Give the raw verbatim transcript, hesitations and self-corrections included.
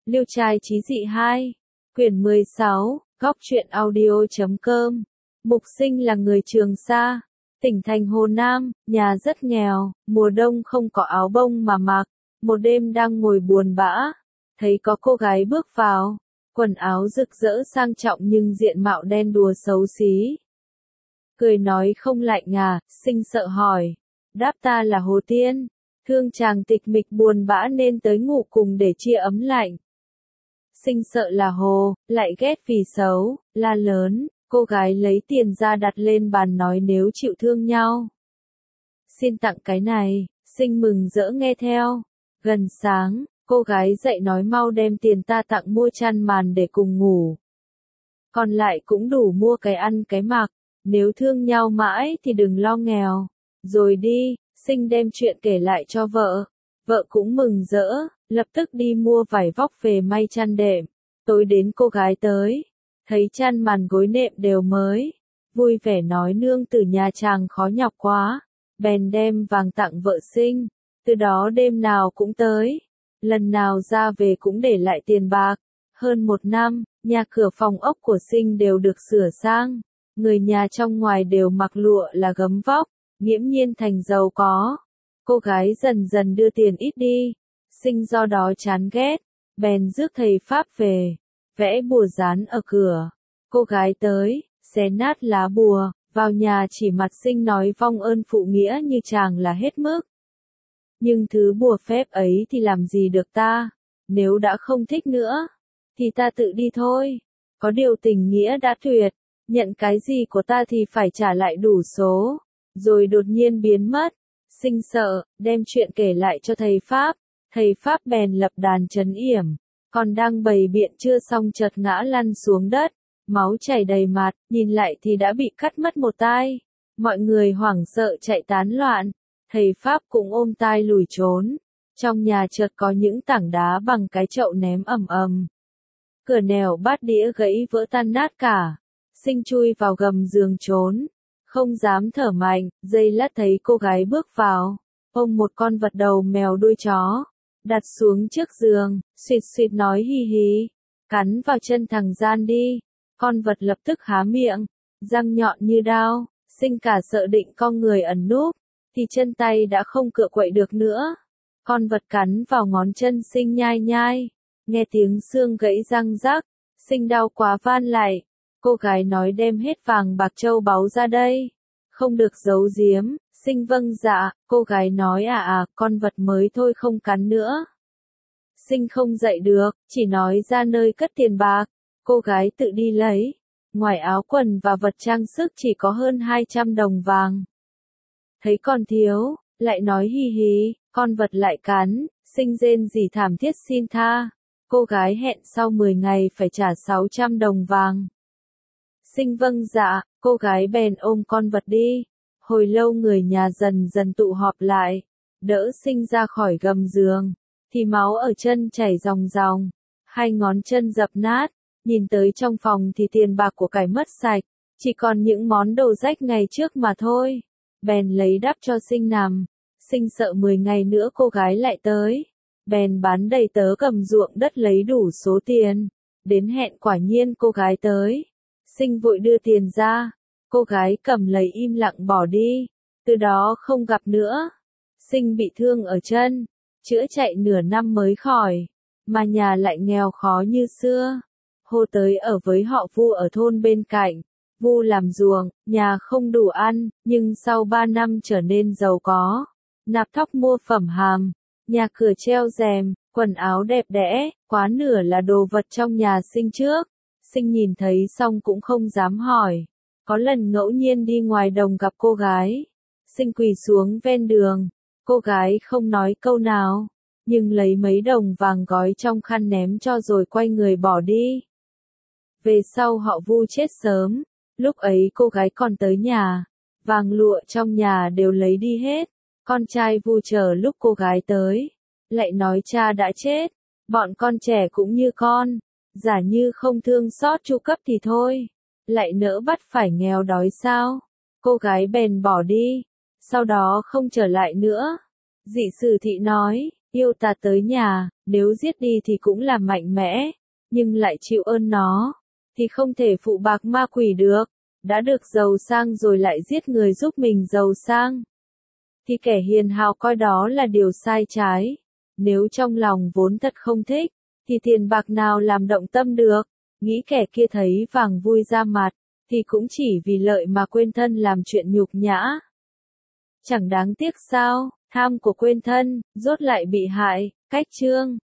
Liêu trai chí dị hai, quyển mười sáu, góc truyện audio chấm com. Mục Sinh là người Trường Sa, tỉnh thành Hồ Nam, nhà rất nghèo, mùa đông không có áo bông mà mặc. Một đêm đang ngồi buồn bã, thấy có cô gái bước vào, quần áo rực rỡ sang trọng nhưng diện mạo đen đúa xấu xí. Cười nói không lạnh à, Sinh sợ hỏi. Đáp ta là Hồ Tiên, thương chàng tịch mịch buồn bã nên tới ngủ cùng để chia ấm lạnh. Sinh sợ là Hồ, lại ghét vì xấu, la lớn, cô gái lấy tiền ra đặt lên bàn nói nếu chịu thương nhau. Xin tặng cái này, Sinh mừng rỡ nghe theo. Gần sáng, cô gái dậy nói mau đem tiền ta tặng mua chăn màn để cùng ngủ. Còn lại cũng đủ mua cái ăn cái mặc, nếu thương nhau mãi thì đừng lo nghèo. Rồi đi, Sinh đem chuyện kể lại cho vợ. Vợ cũng mừng rỡ, lập tức đi mua vải vóc về may chăn đệm. Tối đến cô gái tới, thấy chăn màn gối nệm đều mới. Vui vẻ nói nương tử nhà chàng khó nhọc quá, bèn đem vàng tặng vợ Sinh. Từ đó đêm nào cũng tới, lần nào ra về cũng để lại tiền bạc. Hơn một năm, nhà cửa phòng ốc của Sinh đều được sửa sang. Người nhà trong ngoài đều mặc lụa là gấm vóc, nghiễm nhiên thành giàu có. Cô gái dần dần đưa tiền ít đi, Sinh do đó chán ghét, bèn rước thầy Pháp về, vẽ bùa dán ở cửa. Cô gái tới, xé nát lá bùa, vào nhà chỉ mặt Sinh nói vong ơn phụ nghĩa như chàng là hết mức. Nhưng thứ bùa phép ấy thì làm gì được ta, nếu đã không thích nữa, thì ta tự đi thôi. Có điều tình nghĩa đã tuyệt, nhận cái gì của ta thì phải trả lại đủ số. Rồi đột nhiên biến mất. Sinh sợ, đem chuyện kể lại cho thầy Pháp. Thầy Pháp bèn lập đàn trấn yểm, còn đang bày biện chưa xong chợt ngã lăn xuống đất, máu chảy đầy mặt, nhìn lại thì đã bị cắt mất một tai. Mọi người hoảng sợ chạy tán loạn, thầy Pháp cũng ôm tai lùi trốn. Trong nhà chợt có những tảng đá bằng cái chậu ném ầm ầm. Cửa nẻo bát đĩa gãy vỡ tan nát cả. Sinh chui vào gầm giường trốn, không dám thở mạnh. Giây lát thấy cô gái bước vào, ôm một con vật đầu mèo đuôi chó, đặt xuống trước giường, suýt suýt nói hi hi, cắn vào chân thằng gian đi. Con vật lập tức há miệng, răng nhọn như đao. Sinh cả sợ định con người ẩn núp, thì chân tay đã không cựa quậy được nữa. Con vật cắn vào ngón chân Sinh nhai nhai, nghe tiếng xương gãy răng rắc. Sinh đau quá van lại. Cô gái nói đem hết vàng bạc châu báu ra đây, không được giấu giếm. Sinh vâng dạ. Cô gái nói à à, con vật mới thôi không cắn nữa. Sinh không dậy được, chỉ nói ra nơi cất tiền bạc. Cô gái tự đi lấy, ngoài áo quần và vật trang sức chỉ có hơn hai trăm đồng vàng. Thấy còn thiếu, lại nói hi hi, con vật lại cắn. Sinh rên rỉ thảm thiết xin tha. Cô gái hẹn sau mười ngày phải trả sáu trăm đồng vàng. Sinh vâng dạ, cô gái bèn ôm con vật đi. Hồi lâu người nhà dần dần tụ họp lại, đỡ Sinh ra khỏi gầm giường, thì máu ở chân chảy ròng ròng, hai ngón chân dập nát. Nhìn tới trong phòng thì tiền bạc của cải mất sạch, chỉ còn những món đồ rách ngày trước mà thôi. Bèn lấy đắp cho Sinh nằm. Sinh sợ mười ngày nữa cô gái lại tới, bèn bán đầy tớ cầm ruộng đất lấy đủ số tiền. Đến hẹn quả nhiên cô gái tới. Sinh vội đưa tiền ra, cô gái cầm lấy im lặng bỏ đi, từ đó không gặp nữa. Sinh bị thương ở chân, chữa chạy nửa năm mới khỏi, mà nhà lại nghèo khó như xưa. Hồ tới ở với họ Vu ở thôn bên cạnh. Vu làm ruộng, nhà không đủ ăn, nhưng sau ba năm trở nên giàu có. Nạp thóc mua phẩm hàm, nhà cửa treo rèm, quần áo đẹp đẽ, quá nửa là đồ vật trong nhà Sinh trước. Sinh nhìn thấy xong cũng không dám hỏi. Có lần ngẫu nhiên đi ngoài đồng gặp cô gái. Sinh quỳ xuống ven đường. Cô gái không nói câu nào, nhưng lấy mấy đồng vàng gói trong khăn ném cho rồi quay người bỏ đi. Về sau họ Vu chết sớm. Lúc ấy cô gái còn tới nhà, vàng lụa trong nhà đều lấy đi hết. Con trai Vu chờ lúc cô gái tới, lại nói cha đã chết, bọn con trẻ cũng như con, giả như không thương xót chu cấp thì thôi, lại nỡ bắt phải nghèo đói sao. Cô gái bèn bỏ đi, sau đó không trở lại nữa. Dị Sử Thị nói, Yêu ta tới nhà, nếu giết đi thì cũng là mạnh mẽ, nhưng lại chịu ơn nó, thì không thể phụ bạc ma quỷ được. Đã được giàu sang rồi lại giết người giúp mình giàu sang, thì kẻ hiền hào coi đó là điều sai trái. Nếu trong lòng vốn thật không thích, thì tiền bạc nào làm động tâm được. Nghĩ kẻ kia thấy vàng vui ra mặt, thì cũng chỉ vì lợi mà quên thân làm chuyện nhục nhã. Chẳng đáng tiếc sao, tham của quên thân, rốt lại bị hại. Cách chương